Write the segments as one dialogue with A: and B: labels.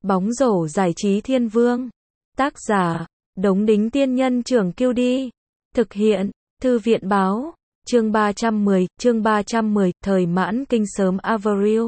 A: Bóng rổ giải trí thiên vương. Tác giả, Đống Đính Tiên Nhân Trưởng Kiêu Đi. Thực hiện, Thư viện Báo. Chương 310, thời mãn kinh sớm Avril.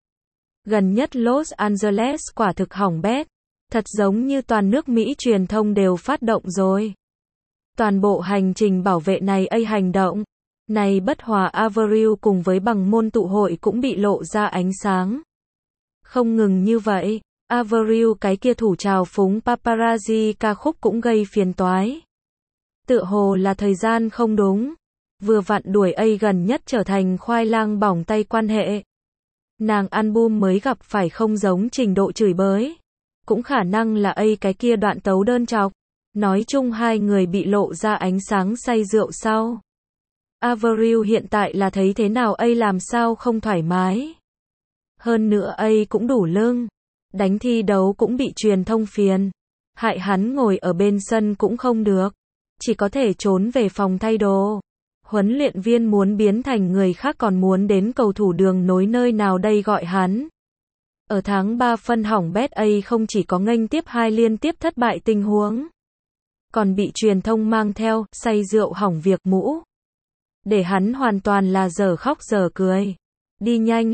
A: Gần nhất Los Angeles quả thực hỏng bét. Thật giống như toàn nước Mỹ truyền thông đều phát động rồi. Toàn bộ hành trình bảo vệ này hành động. Này bất hòa Avril cùng với bằng môn tụ hội cũng bị lộ ra ánh sáng. Không ngừng như vậy, Avril cái kia thủ trào phúng paparazzi ca khúc cũng gây phiền toái. Tựa hồ là thời gian không đúng. Vừa vặn đuổi gần nhất trở thành khoai lang bỏng tay quan hệ. Nàng album mới gặp phải không giống trình độ chửi bới. Cũng khả năng là cái kia đoạn tấu đơn trọc. Nói chung hai người bị lộ ra ánh sáng say rượu sau. Avril hiện tại là thấy thế nào làm sao không thoải mái. Hơn nữa cũng đủ lưng. Đánh thi đấu cũng bị truyền thông phiền. Hại hắn ngồi ở bên sân cũng không được. Chỉ có thể trốn về phòng thay đồ. Huấn luyện viên muốn biến thành người khác còn muốn đến cầu thủ đường nối nơi nào đây gọi hắn. Ở tháng 3 phân hỏng bét không chỉ có nghênh tiếp 2 liên tiếp thất bại tình huống. Còn bị truyền thông mang theo, say rượu hỏng việc mũ. Để hắn hoàn toàn là giờ khóc giờ cười. Đi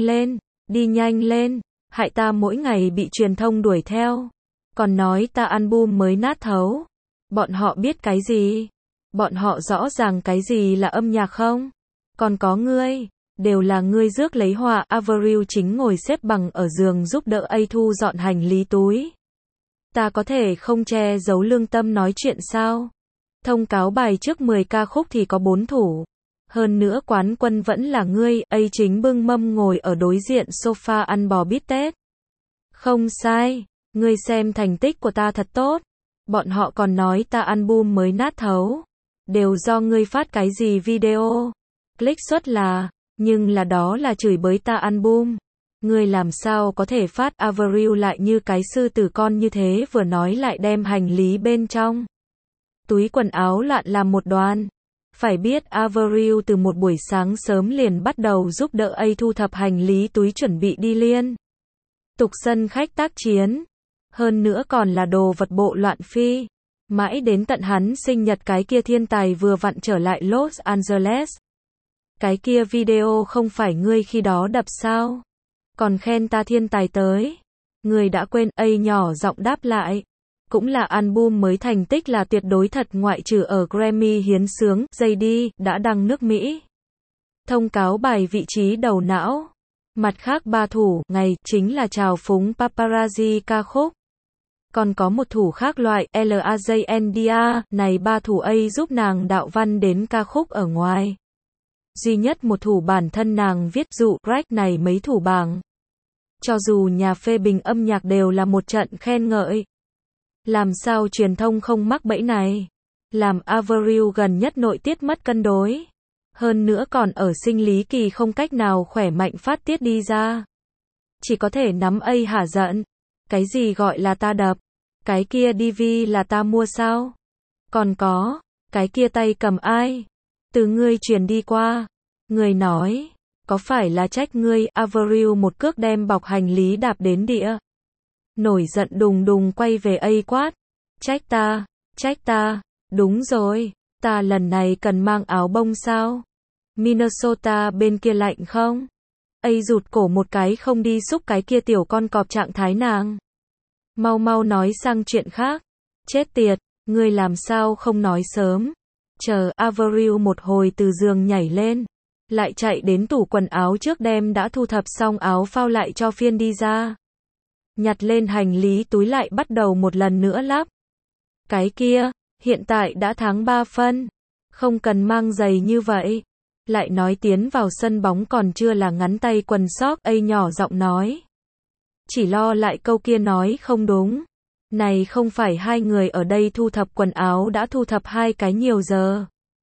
A: nhanh lên, hại ta mỗi ngày bị truyền thông đuổi theo. Còn nói ta album mới nát thấu. Bọn họ biết cái gì? Bọn họ rõ ràng cái gì là âm nhạc không? Còn có ngươi, đều là ngươi rước lấy họa. Avril chính ngồi xếp bằng ở giường giúp đỡ thu dọn hành lý túi. Ta có thể không che giấu lương tâm nói chuyện sao? Thông cáo bài trước 10 ca khúc thì có 4 thủ. Hơn nữa quán quân vẫn là ngươi, chính bưng mâm ngồi ở đối diện sofa ăn bò bít tết. Không sai, ngươi xem thành tích của ta thật tốt. Bọn họ còn nói ta album mới nát thấu. Đều do ngươi phát cái gì video. Click xuất là, nhưng là đó là chửi bới ta album. Ngươi làm sao có thể phát? Avril lại như cái sư tử con như thế vừa nói lại đem hành lý bên trong túi quần áo loạn làm một đoàn. Phải biết Avril từ một buổi sáng sớm liền bắt đầu giúp đỡ thu thập hành lý túi chuẩn bị đi liên tục sân khách tác chiến. Hơn nữa còn là đồ vật bộ loạn phi. Mãi đến tận hắn sinh nhật cái kia thiên tài vừa vặn trở lại Los Angeles. Cái kia video không phải ngươi khi đó đập sao? Còn khen ta thiên tài tới. Ngươi đã quên, nhỏ giọng đáp lại. Cũng là album mới thành tích là tuyệt đối thật ngoại trừ ở Grammy hiến sướng, JD, đã đăng nước Mỹ. Thông cáo bài vị trí đầu não. Mặt khác 3 thủ, ngày, chính là trào phúng paparazzi ca khúc. Còn có một thủ khác loại, LAJNDA, này 3 thủ giúp nàng đạo văn đến ca khúc ở ngoài. Duy nhất một thủ bản thân nàng viết dụ, rách này mấy thủ bảng. Cho dù nhà phê bình âm nhạc đều là một trận khen ngợi. Làm sao truyền thông không mắc bẫy này? Làm Avril gần nhất nội tiết mất cân đối. Hơn nữa còn ở sinh lý kỳ không cách nào khỏe mạnh phát tiết đi ra. Chỉ có thể nắm hả giận. Cái gì gọi là ta đập? Cái kia DV là ta mua sao? Còn có, cái kia tay cầm ai? Từ ngươi truyền đi qua. Người nói, có phải là trách ngươi? Avril một cước đem bọc hành lý đạp đến địa. Nổi giận đùng đùng quay về quát. Trách ta, đúng rồi, ta lần này cần mang áo bông sao? Minnesota bên kia lạnh không? Rụt cổ một cái không đi xúc cái kia tiểu con cọp trạng thái nàng. Mau nói sang chuyện khác. Chết tiệt, ngươi làm sao không nói sớm? Chờ Avril một hồi từ giường nhảy lên. Lại chạy đến tủ quần áo trước đem đã thu thập xong áo phao lại cho phiên đi ra. Nhặt lên hành lý túi lại bắt đầu một lần nữa lắp. Cái kia, hiện tại đã tháng 3 phân. Không cần mang giày như vậy. Lại nói tiến vào sân bóng còn chưa là ngắn tay quần sóc, nhỏ giọng nói. Chỉ lo lại câu kia nói không đúng. Này không phải hai người ở đây thu thập quần áo đã thu thập 2 cái nhiều giờ.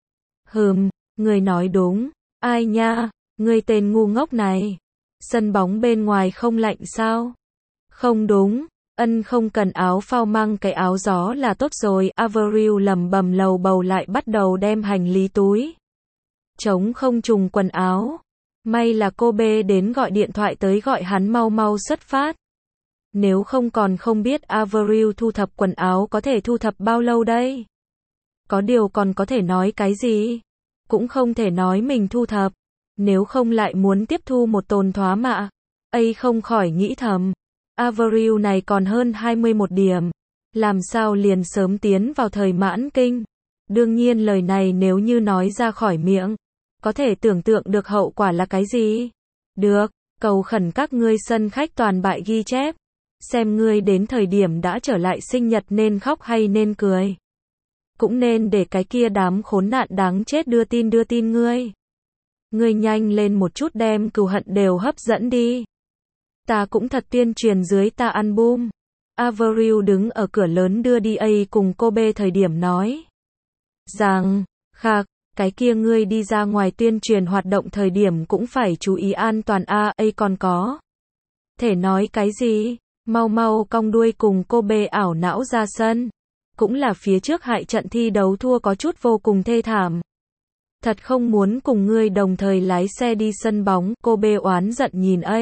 A: Người nói đúng. Ai nha, người tên ngu ngốc này. Sân bóng bên ngoài không lạnh sao? Không đúng, không cần áo phao mang cái áo gió là tốt rồi. Avril lẩm bẩm lầu bầu lại bắt đầu đem hành lý túi. Trống không trùng quần áo. May là cô B đến gọi điện thoại tới gọi hắn mau xuất phát. Nếu không còn không biết Avril thu thập quần áo có thể thu thập bao lâu đây. Có điều còn có thể nói cái gì? Cũng không thể nói mình thu thập. Nếu không lại muốn tiếp thu một tồn thoá mạ. Ấy không khỏi nghĩ thầm. Avril này còn hơn 21 điểm. Làm sao liền sớm tiến vào thời mãn kinh. Đương nhiên lời này nếu như nói ra khỏi miệng. Có thể tưởng tượng được hậu quả là cái gì? Được, cầu khẩn các ngươi sân khách toàn bại ghi chép. Xem ngươi đến thời điểm đã trở lại sinh nhật nên khóc hay nên cười. Cũng nên để cái kia đám khốn nạn đáng chết đưa tin ngươi. Ngươi nhanh lên một chút đem cừu hận đều hấp dẫn đi. Ta cũng thật tuyên truyền dưới ta album. Avril đứng ở cửa lớn đưa đi A cùng cô B thời điểm nói. Rằng, khạc, cái kia ngươi đi ra ngoài tuyên truyền hoạt động thời điểm cũng phải chú ý an toàn A còn có. Thể nói cái gì? Mau mau cong đuôi cùng cô B ảo não ra sân. Cũng là phía trước hại trận thi đấu thua có chút vô cùng thê thảm. Thật không muốn cùng ngươi đồng thời lái xe đi sân bóng, cô B oán giận nhìn A.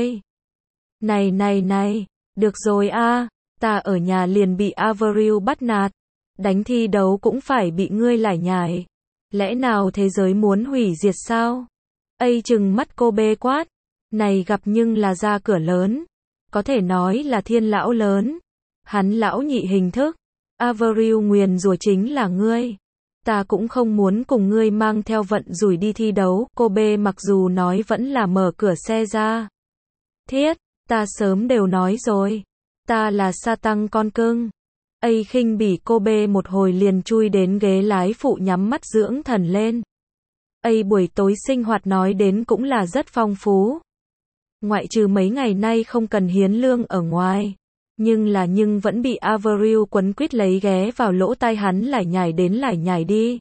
A: Này, được rồi a, ta ở nhà liền bị Avril bắt nạt. Đánh thi đấu cũng phải bị ngươi lải nhải. Lẽ nào thế giới muốn hủy diệt sao? A trừng mắt cô B quát. Này gặp nhưng là ra cửa lớn. Có thể nói là thiên lão lớn. Hắn lão nhị hình thức. Avril nguyền rủa chính là ngươi. Ta cũng không muốn cùng ngươi mang theo vận rủi đi thi đấu. Cô B mặc dù nói vẫn là mở cửa xe ra. Thiết, ta sớm đều nói rồi. Ta là sa tăng con cưng. A khinh bỉ cô B một hồi liền chui đến ghế lái phụ nhắm mắt dưỡng thần lên. A buổi tối sinh hoạt nói đến cũng là rất phong phú. Ngoại trừ mấy ngày nay không cần hiến lương ở ngoài. Nhưng vẫn bị Avril quấn quýt lấy ghé vào lỗ tai hắn lải nhải đi.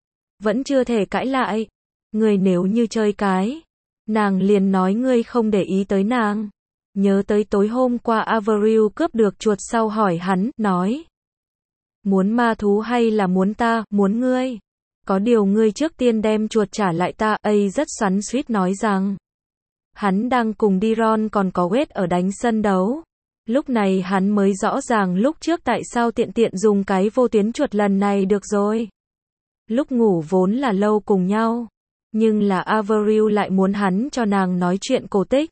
A: Vẫn chưa thể cãi lại. Ngươi nếu như chơi cái. Nàng liền nói ngươi không để ý tới nàng. Nhớ tới tối hôm qua Avril cướp được chuột sau hỏi hắn, nói. Muốn ma thú hay là muốn ta, muốn ngươi. Có điều ngươi trước tiên đem chuột trả lại ta. A rất xoắn xuýt nói rằng. Hắn đang cùng Diron còn có Wade ở đánh sân đấu. Lúc này hắn mới rõ ràng lúc trước tại sao tiện dùng cái vô tuyến chuột lần này được rồi. Lúc ngủ vốn là lâu cùng nhau. Nhưng là Avril lại muốn hắn cho nàng nói chuyện cổ tích.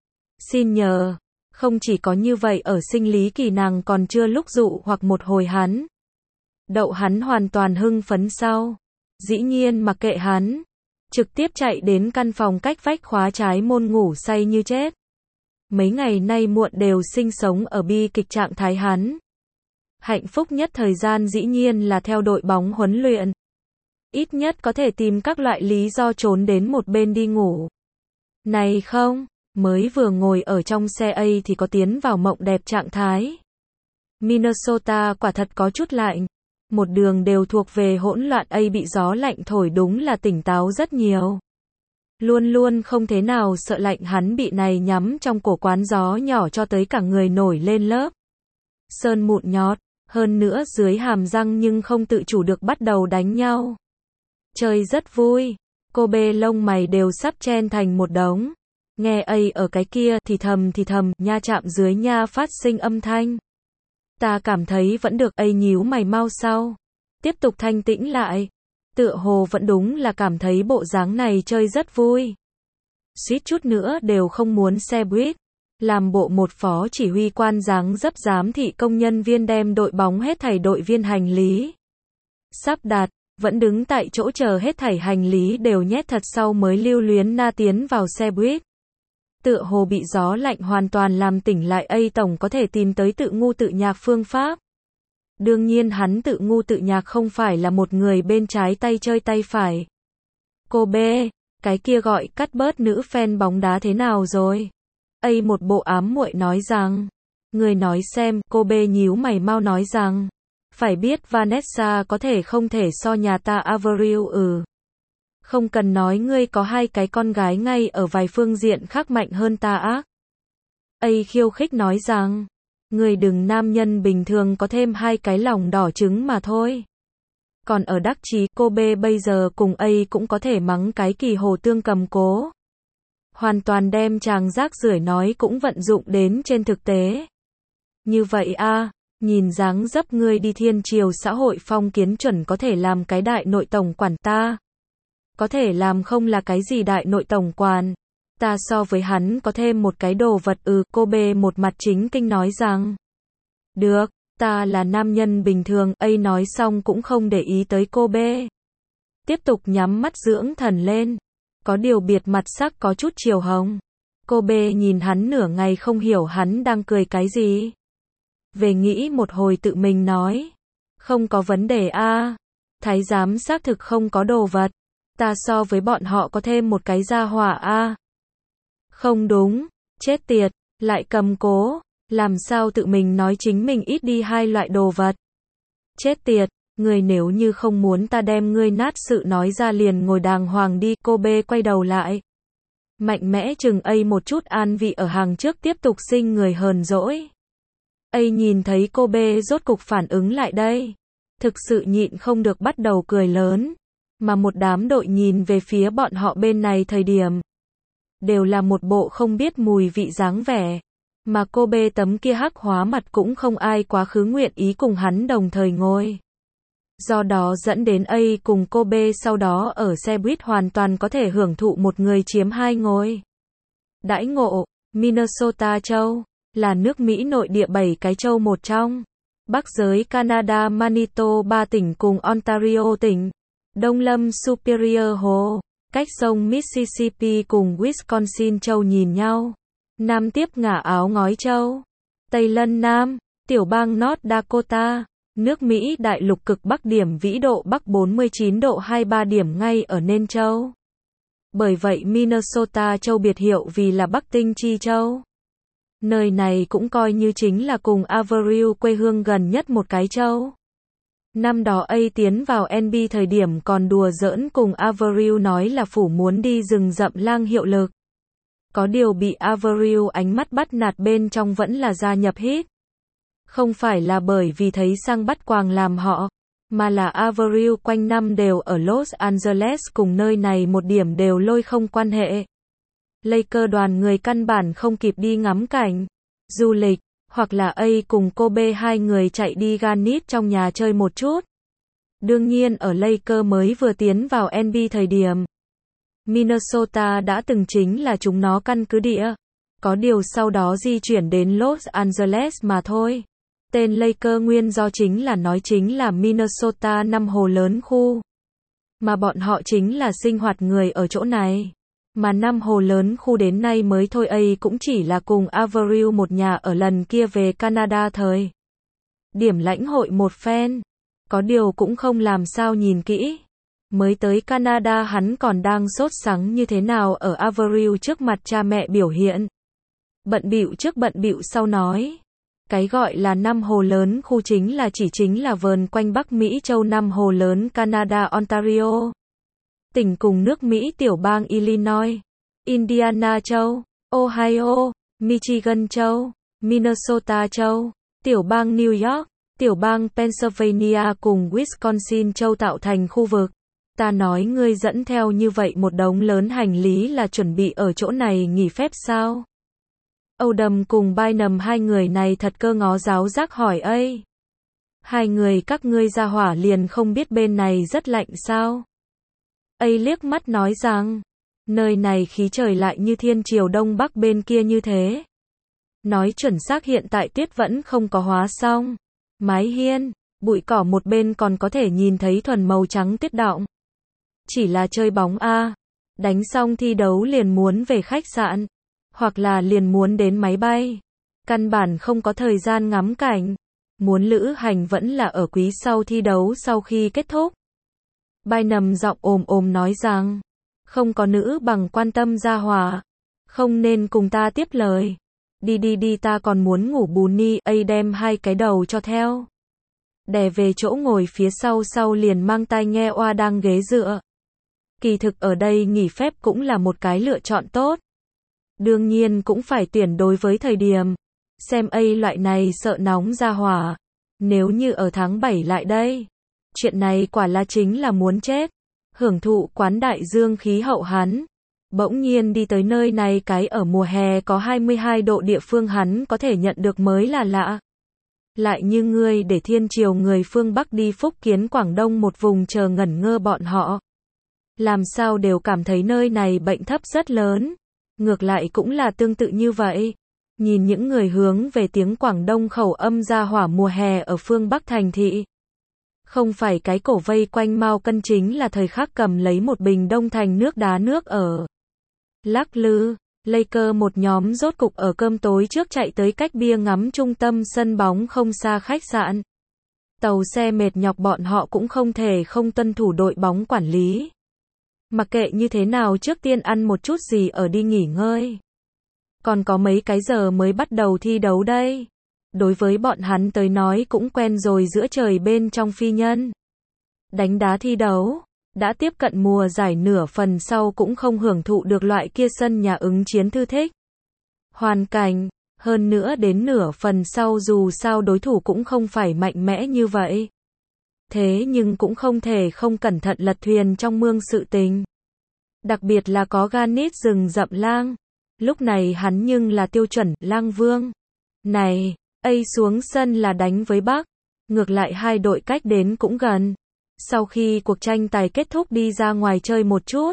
A: Xin nhờ. Không chỉ có như vậy ở sinh lý kỳ nàng còn chưa lúc dụ hoặc một hồi hắn. Đậu hắn hoàn toàn hưng phấn sau. Dĩ nhiên mặc kệ hắn. Trực tiếp chạy đến căn phòng cách vách khóa trái môn ngủ say như chết. Mấy ngày nay muộn đều sinh sống ở bi kịch trạng thái hắn. Hạnh phúc nhất thời gian dĩ nhiên là theo đội bóng huấn luyện. Ít nhất có thể tìm các loại lý do trốn đến một bên đi ngủ. Này không, mới vừa ngồi ở trong xe A thì có tiến vào mộng đẹp trạng thái. Minnesota quả thật có chút lạnh. Một đường đều thuộc về hỗn loạn A bị gió lạnh thổi đúng là tỉnh táo rất nhiều. Luôn luôn không thế nào sợ lạnh hắn bị này nhắm trong cổ quán gió nhỏ cho tới cả người nổi lên lớp. Sơn mụn nhọt, hơn nữa dưới hàm răng nhưng không tự chủ được bắt đầu đánh nhau. Chơi rất vui, cô B lông mày đều sắp chen thành một đống. Nghe A ở cái kia thì thầm, nha chạm dưới nha phát sinh âm thanh. Ta cảm thấy vẫn được. A nhíu mày mau sau. Tiếp tục thanh tĩnh lại. Tựa hồ vẫn đúng là cảm thấy bộ dáng này chơi rất vui. Suýt chút nữa đều không muốn xe buýt. Làm bộ một phó chỉ huy quan dáng dấp giám thị công nhân viên đem đội bóng hết thảy đội viên hành lý. Sắp đặt, vẫn đứng tại chỗ chờ hết thảy hành lý đều nhét thật sau mới lưu luyến na tiến vào xe buýt. Tựa hồ bị gió lạnh hoàn toàn làm tỉnh lại. A tổng có thể tìm tới tự ngu tự nhạc phương pháp. Đương nhiên hắn tự ngu tự nhạc không phải là một người bên trái tay chơi tay phải. Cô B, cái kia gọi cắt bớt nữ fan bóng đá thế nào rồi? A một bộ ám muội nói rằng. Người nói xem, cô B nhíu mày mau nói rằng. Phải biết Vanessa có thể không thể so nhà ta Avril Không cần nói ngươi có hai cái con gái ngay ở vài phương diện khác mạnh hơn ta ác. A khiêu khích nói rằng. Người đừng nam nhân bình thường có thêm hai cái lòng đỏ trứng mà thôi. Còn ở đắc chí cô B bây giờ cùng A cũng có thể mắng cái kỳ hồ tương cầm cố. Hoàn toàn đem chàng rác rưởi nói cũng vận dụng đến trên thực tế. Như vậy a, nhìn dáng dấp ngươi đi thiên triều xã hội phong kiến chuẩn có thể làm cái đại nội tổng quản ta. Có thể làm không là cái gì đại nội tổng quản. Ta so với hắn có thêm một cái đồ vật cô bê một mặt chính kinh nói rằng. Được, ta là nam nhân bình thường, ấy nói xong cũng không để ý tới cô bê. Tiếp tục nhắm mắt dưỡng thần lên. Có điều biệt mặt sắc có chút chiều hồng. Cô bê nhìn hắn nửa ngày không hiểu hắn đang cười cái gì. Về nghĩ một hồi tự mình nói. Không có vấn đề a. Thái giám xác thực không có đồ vật. Ta so với bọn họ có thêm một cái gia hỏa a. Không đúng, chết tiệt, lại cầm cố, làm sao tự mình nói chính mình ít đi hai loại đồ vật. Chết tiệt, người nếu như không muốn ta đem ngươi nát sự nói ra liền ngồi đàng hoàng đi, cô bê quay đầu lại. Mạnh mẽ chừng A một chút, an vị ở hàng trước tiếp tục sinh người hờn dỗi. A nhìn thấy cô bê rốt cục phản ứng lại đây. Thực sự nhịn không được bắt đầu cười lớn. Mà một đám đội nhìn về phía bọn họ bên này thời điểm. Đều là một bộ không biết mùi vị dáng vẻ. Mà cô bê tấm kia hắc hóa mặt cũng không ai quá khứ nguyện ý cùng hắn đồng thời ngồi. Do đó dẫn đến A cùng cô bê sau đó ở xe buýt hoàn toàn có thể hưởng thụ một người chiếm hai ngôi. Đãi ngộ, Minnesota châu, là nước Mỹ nội địa 7 cái châu một trong. Bắc giới Canada Manitoba tỉnh cùng Ontario tỉnh. Đông lâm Superior Hồ, cách sông Mississippi cùng Wisconsin châu nhìn nhau. Nam tiếp ngả áo ngói châu. Tây lân Nam, tiểu bang North Dakota. Nước Mỹ đại lục cực Bắc điểm vĩ độ Bắc 49 độ 23 điểm ngay ở nên châu. Bởi vậy Minnesota châu biệt hiệu vì là Bắc Tinh Chi châu. Nơi này cũng coi như chính là cùng Averill quê hương gần nhất một cái châu. Năm đó A tiến vào NB thời điểm còn đùa giỡn cùng Averill nói là phủ muốn đi rừng rậm lang hiệu lực. Có điều bị Averill ánh mắt bắt nạt bên trong vẫn là gia nhập hít. Không phải là bởi vì thấy sang bắt quàng làm họ, mà là Averill quanh năm đều ở Los Angeles cùng nơi này một điểm đều lôi không quan hệ. Laker đoàn người căn bản không kịp đi ngắm cảnh, du lịch, hoặc là A cùng cô B hai người chạy đi Garnett trong nhà chơi một chút. Đương nhiên ở Laker mới vừa tiến vào NB thời điểm, Minnesota đã từng chính là chúng nó căn cứ địa. Có điều sau đó di chuyển đến Los Angeles mà thôi. Tên Laker nguyên do chính là Minnesota năm hồ lớn khu. Mà bọn họ chính là sinh hoạt người ở chỗ này. Mà năm hồ lớn khu đến nay mới thôi A cũng chỉ là cùng Averill một nhà ở lần kia về Canada thời. Điểm lãnh hội một phen. Có điều cũng không làm sao nhìn kỹ. Mới tới Canada hắn còn đang sốt sắng như thế nào ở Averill trước mặt cha mẹ biểu hiện. Bận bịu trước bận bịu sau nói. Cái gọi là năm hồ lớn khu chính là vờn quanh Bắc Mỹ châu năm hồ lớn Canada Ontario. Tỉnh cùng nước Mỹ tiểu bang Illinois, Indiana châu, Ohio, Michigan châu, Minnesota châu, tiểu bang New York, tiểu bang Pennsylvania cùng Wisconsin châu tạo thành khu vực. Ta nói ngươi dẫn theo như vậy một đống lớn hành lý là chuẩn bị ở chỗ này nghỉ phép sao? Odom cùng Bynum hai người này thật cơ ngó giáo giác hỏi A. Hai người các ngươi ra hỏa liền không biết bên này rất lạnh sao? A liếc mắt nói rằng, nơi này khí trời lại như thiên triều đông bắc bên kia như thế. Nói chuẩn xác hiện tại tuyết vẫn không có hóa xong. Mái hiên, bụi cỏ một bên còn có thể nhìn thấy thuần màu trắng tuyết đọng. Chỉ là chơi bóng a, đánh xong thi đấu liền muốn về khách sạn, hoặc là liền muốn đến máy bay. Căn bản không có thời gian ngắm cảnh. Muốn lữ hành vẫn là ở quý sau thi đấu sau khi kết thúc. Bynum giọng ồm nói rằng, không có nữ bằng quan tâm gia hỏa, không nên cùng ta tiếp lời. Đi ta còn muốn ngủ bù ni. A đem hai cái đầu cho theo. Đè về chỗ ngồi phía sau liền mang tai nghe oa đang ghế dựa. Kỳ thực ở đây nghỉ phép cũng là một cái lựa chọn tốt. Đương nhiên cũng phải tuyển đối với thời điểm. Xem A loại này sợ nóng ra hỏa. Nếu như ở tháng 7 lại đây. Chuyện này quả là chính là muốn chết. Hưởng thụ quán đại dương khí hậu hắn. Bỗng nhiên đi tới nơi này cái ở mùa hè có 22 độ địa phương hắn có thể nhận được mới là lạ. Lại như ngươi để thiên triều người phương Bắc đi phúc kiến Quảng Đông một vùng chờ ngẩn ngơ bọn họ. Làm sao đều cảm thấy nơi này bệnh thấp rất lớn. Ngược lại cũng là tương tự như vậy. Nhìn những người hướng về tiếng Quảng Đông khẩu âm ra hỏa mùa hè ở phương Bắc thành thị. Không phải cái cổ vây quanh Mao Cân chính là thời khắc cầm lấy một bình đông thành nước đá nước ở. Lắc lư, Lakers một nhóm rốt cục ở cơm tối trước chạy tới cách bia ngắm trung tâm sân bóng không xa khách sạn. Tàu xe mệt nhọc bọn họ cũng không thể không tuân thủ đội bóng quản lý. Mặc kệ như thế nào trước tiên ăn một chút gì ở đi nghỉ ngơi. Còn có mấy cái giờ mới bắt đầu thi đấu đây. Đối với bọn hắn tới nói cũng quen rồi giữa trời bên trong phi nhân. Đánh đá thi đấu, đã tiếp cận mùa giải nửa phần sau cũng không hưởng thụ được loại kia sân nhà ứng chiến thư thích. Hoàn cảnh, hơn nữa đến nửa phần sau dù sao đối thủ cũng không phải mạnh mẽ như vậy. Thế nhưng cũng không thể không cẩn thận lật thuyền trong mương sự tình. Đặc biệt là có Ganit rừng rậm lang. Lúc này hắn nhưng là tiêu chuẩn lang vương. Này, xuống sân là đánh với Bắc. Ngược lại hai đội cách đến cũng gần. Sau khi cuộc tranh tài kết thúc đi ra ngoài chơi một chút.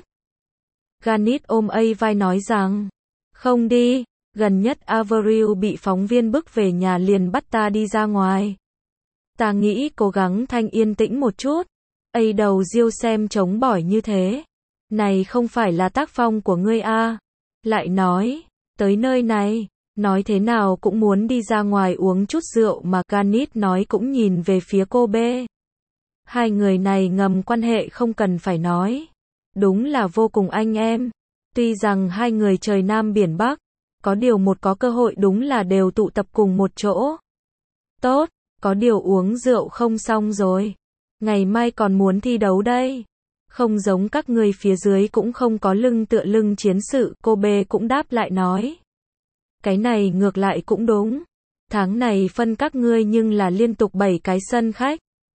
A: Ganit ôm vai nói rằng, không đi, gần nhất Avril bị phóng viên bức về nhà liền bắt ta đi ra ngoài. Ta nghĩ cố gắng thanh yên tĩnh một chút. Đầu diêu xem chống bỏi như thế. Này không phải là tác phong của ngươi a. Lại nói, tới nơi này, nói thế nào cũng muốn đi ra ngoài uống chút rượu mà Ganit nói cũng nhìn về phía cô B. Hai người này ngầm quan hệ không cần phải nói. Đúng là vô cùng anh em. Tuy rằng hai người trời Nam biển Bắc, có điều một có cơ hội đúng là đều tụ tập cùng một chỗ. Tốt, có điều uống rượu không xong rồi. Ngày mai còn muốn thi đấu đây. Không giống các người phía dưới cũng không có lưng tựa lưng chiến sự, cô B cũng đáp lại nói. Cái này ngược lại cũng đúng. Tháng này phân các ngươi nhưng là liên tục 7 cái sân khách.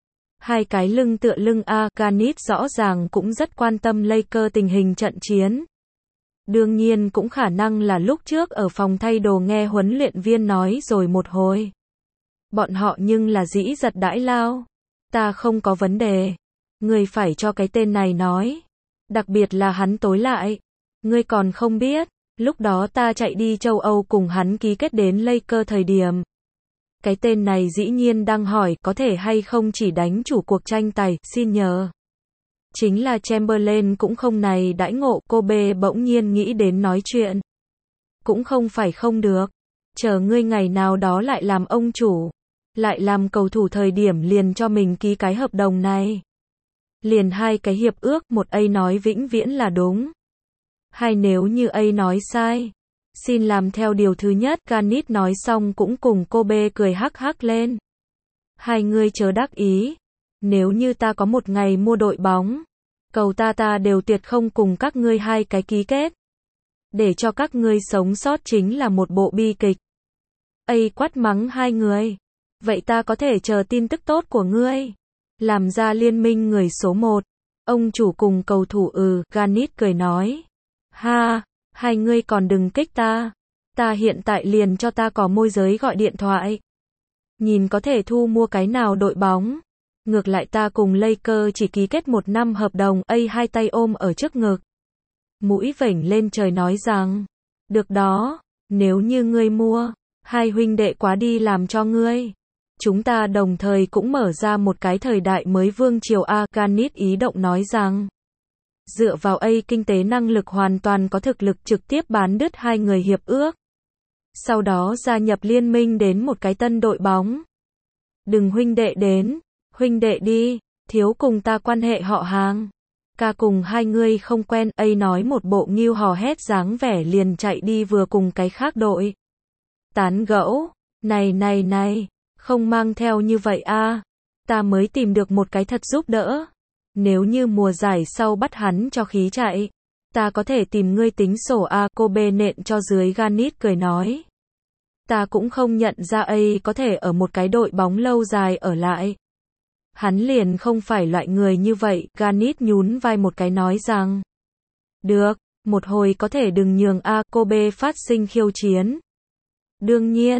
A: 2 cái lưng tựa lưng a. Ganit rõ ràng cũng rất quan tâm Lakers tình hình trận chiến. Đương nhiên cũng khả năng là lúc trước ở phòng thay đồ nghe huấn luyện viên nói rồi một hồi. Bọn họ nhưng là dĩ giật đãi lao. Ta không có vấn đề. Ngươi phải cho cái tên này nói. Đặc biệt là hắn tối lại. Ngươi còn không biết. Lúc đó ta chạy đi châu Âu cùng hắn ký kết đến Lakers thời điểm. Cái tên này dĩ nhiên đang hỏi có thể hay không chỉ đánh chủ cuộc tranh tài, xin nhờ. Chính là Chamberlain cũng không này đãi ngộ, cô B bỗng nhiên nghĩ đến nói chuyện. Cũng không phải không được. Chờ ngươi ngày nào đó lại làm ông chủ. Lại làm cầu thủ thời điểm liền cho mình ký cái hợp đồng này. Liền 2 cái hiệp ước, một nói vĩnh viễn là đúng. Hay nếu như nói sai. Xin làm theo điều thứ nhất. Ganit nói xong cũng cùng cô B cười hắc hắc lên. Hai người chớ đắc ý. Nếu như ta có một ngày mua đội bóng, cầu ta đều tuyệt không cùng các ngươi 2 cái ký kết. Để cho các ngươi sống sót chính là một bộ bi kịch. Quát mắng 2 người. Vậy ta có thể chờ tin tức tốt của ngươi. Làm ra liên minh người số 1. Ông chủ cùng cầu thủ Ganit cười nói. Ha, 2 ngươi còn đừng kích ta. Ta hiện tại liền cho ta có môi giới gọi điện thoại. Nhìn có thể thu mua cái nào đội bóng. Ngược lại ta cùng Lakers chỉ ký kết 1 năm hợp đồng. 2 tay ôm ở trước ngực. Mũi vểnh lên trời nói rằng. Được đó, nếu như ngươi mua. 2 huynh đệ quá đi làm cho ngươi. Chúng ta đồng thời cũng mở ra một cái thời đại mới vương triều a. Ganit ý động nói rằng. Dựa vào kinh tế năng lực hoàn toàn có thực lực trực tiếp bán đứt 2 người hiệp ước. Sau đó gia nhập liên minh đến một cái tân đội bóng. Đừng huynh đệ đến, huynh đệ đi, thiếu cùng ta quan hệ họ hàng. Ca cùng 2 người không quen, nói một bộ nghiêu hò hét dáng vẻ liền chạy đi vừa cùng cái khác đội. Tán gẫu, này, không mang theo như vậy a. Ta mới tìm được một cái thật giúp đỡ. Nếu như mùa giải sau bắt hắn cho khí chạy, ta có thể tìm ngươi tính sổ a. Cô B nện cho dưới. Ganit cười nói. Ta cũng không nhận ra có thể ở một cái đội bóng lâu dài ở lại. Hắn liền không phải loại người như vậy. Ganit nhún vai một cái nói rằng. Được, một hồi có thể đừng nhường a. Cô B phát sinh khiêu chiến. Đương nhiên,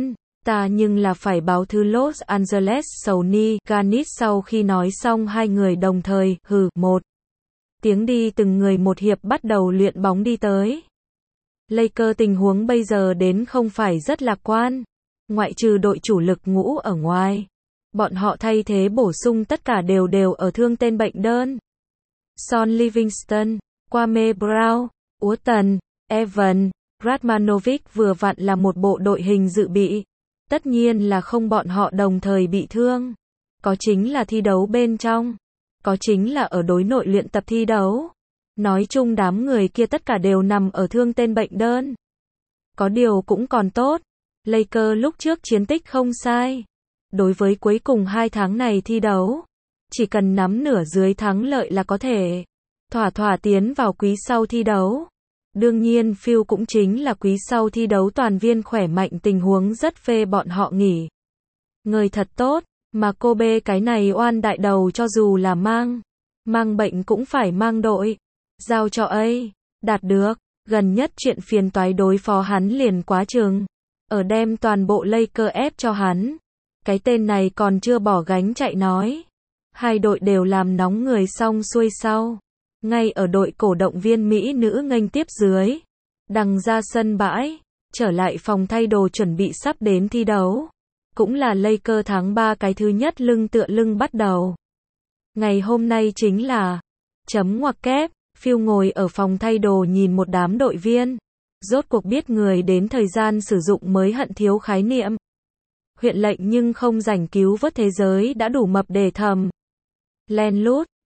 A: Ta nhưng là phải báo thư Los Angeles Sony Garnett sau khi nói xong hai người đồng thời, một tiếng đi từng người một hiệp bắt đầu luyện bóng đi tới. Lakers tình huống bây giờ đến không phải rất lạc quan. Ngoại trừ đội chủ lực ngũ ở ngoài. Bọn họ thay thế bổ sung tất cả đều ở thương tên bệnh đơn. Son Livingston, Kwame Brown, Walton, Evan, Radmanovic vừa vặn là một bộ đội hình dự bị. Tất nhiên là không bọn họ đồng thời bị thương. Có chính là thi đấu bên trong. Có chính là ở đối nội luyện tập thi đấu. Nói chung đám người kia tất cả đều nằm ở thương tên bệnh đơn. Có điều cũng còn tốt. Lakers lúc trước chiến tích không sai. Đối với cuối cùng 2 tháng này thi đấu, chỉ cần nắm nửa dưới thắng lợi là có thể thỏa tiến vào quý sau thi đấu. Đương nhiên Phil cũng chính là quý sau thi đấu toàn viên khỏe mạnh tình huống rất phê bọn họ nghỉ. Người thật tốt, mà Kobe cái này oan đại đầu cho dù là mang bệnh cũng phải mang đội. Giao cho A, đạt được, gần nhất chuyện phiền toái đối phó hắn liền quá chừng. Ở đem toàn bộ Lakers ép cho hắn. Cái tên này còn chưa bỏ gánh chạy nói. Hai đội đều làm nóng người xong xuôi sau. Ngay ở đội cổ động viên Mỹ nữ nghênh tiếp dưới. Đằng ra sân bãi. Trở lại phòng thay đồ chuẩn bị sắp đến thi đấu. Cũng là Lakers tháng 3 cái thứ nhất lưng tựa lưng bắt đầu. Ngày hôm nay chính là chấm ngoặc kép. Phil ngồi ở phòng thay đồ nhìn một đám đội viên. Rốt cuộc biết người đến thời gian sử dụng mới hận thiếu khái niệm. Huyện lệnh nhưng không rảnh cứu vớt thế giới đã đủ mập để thầm. Len lút,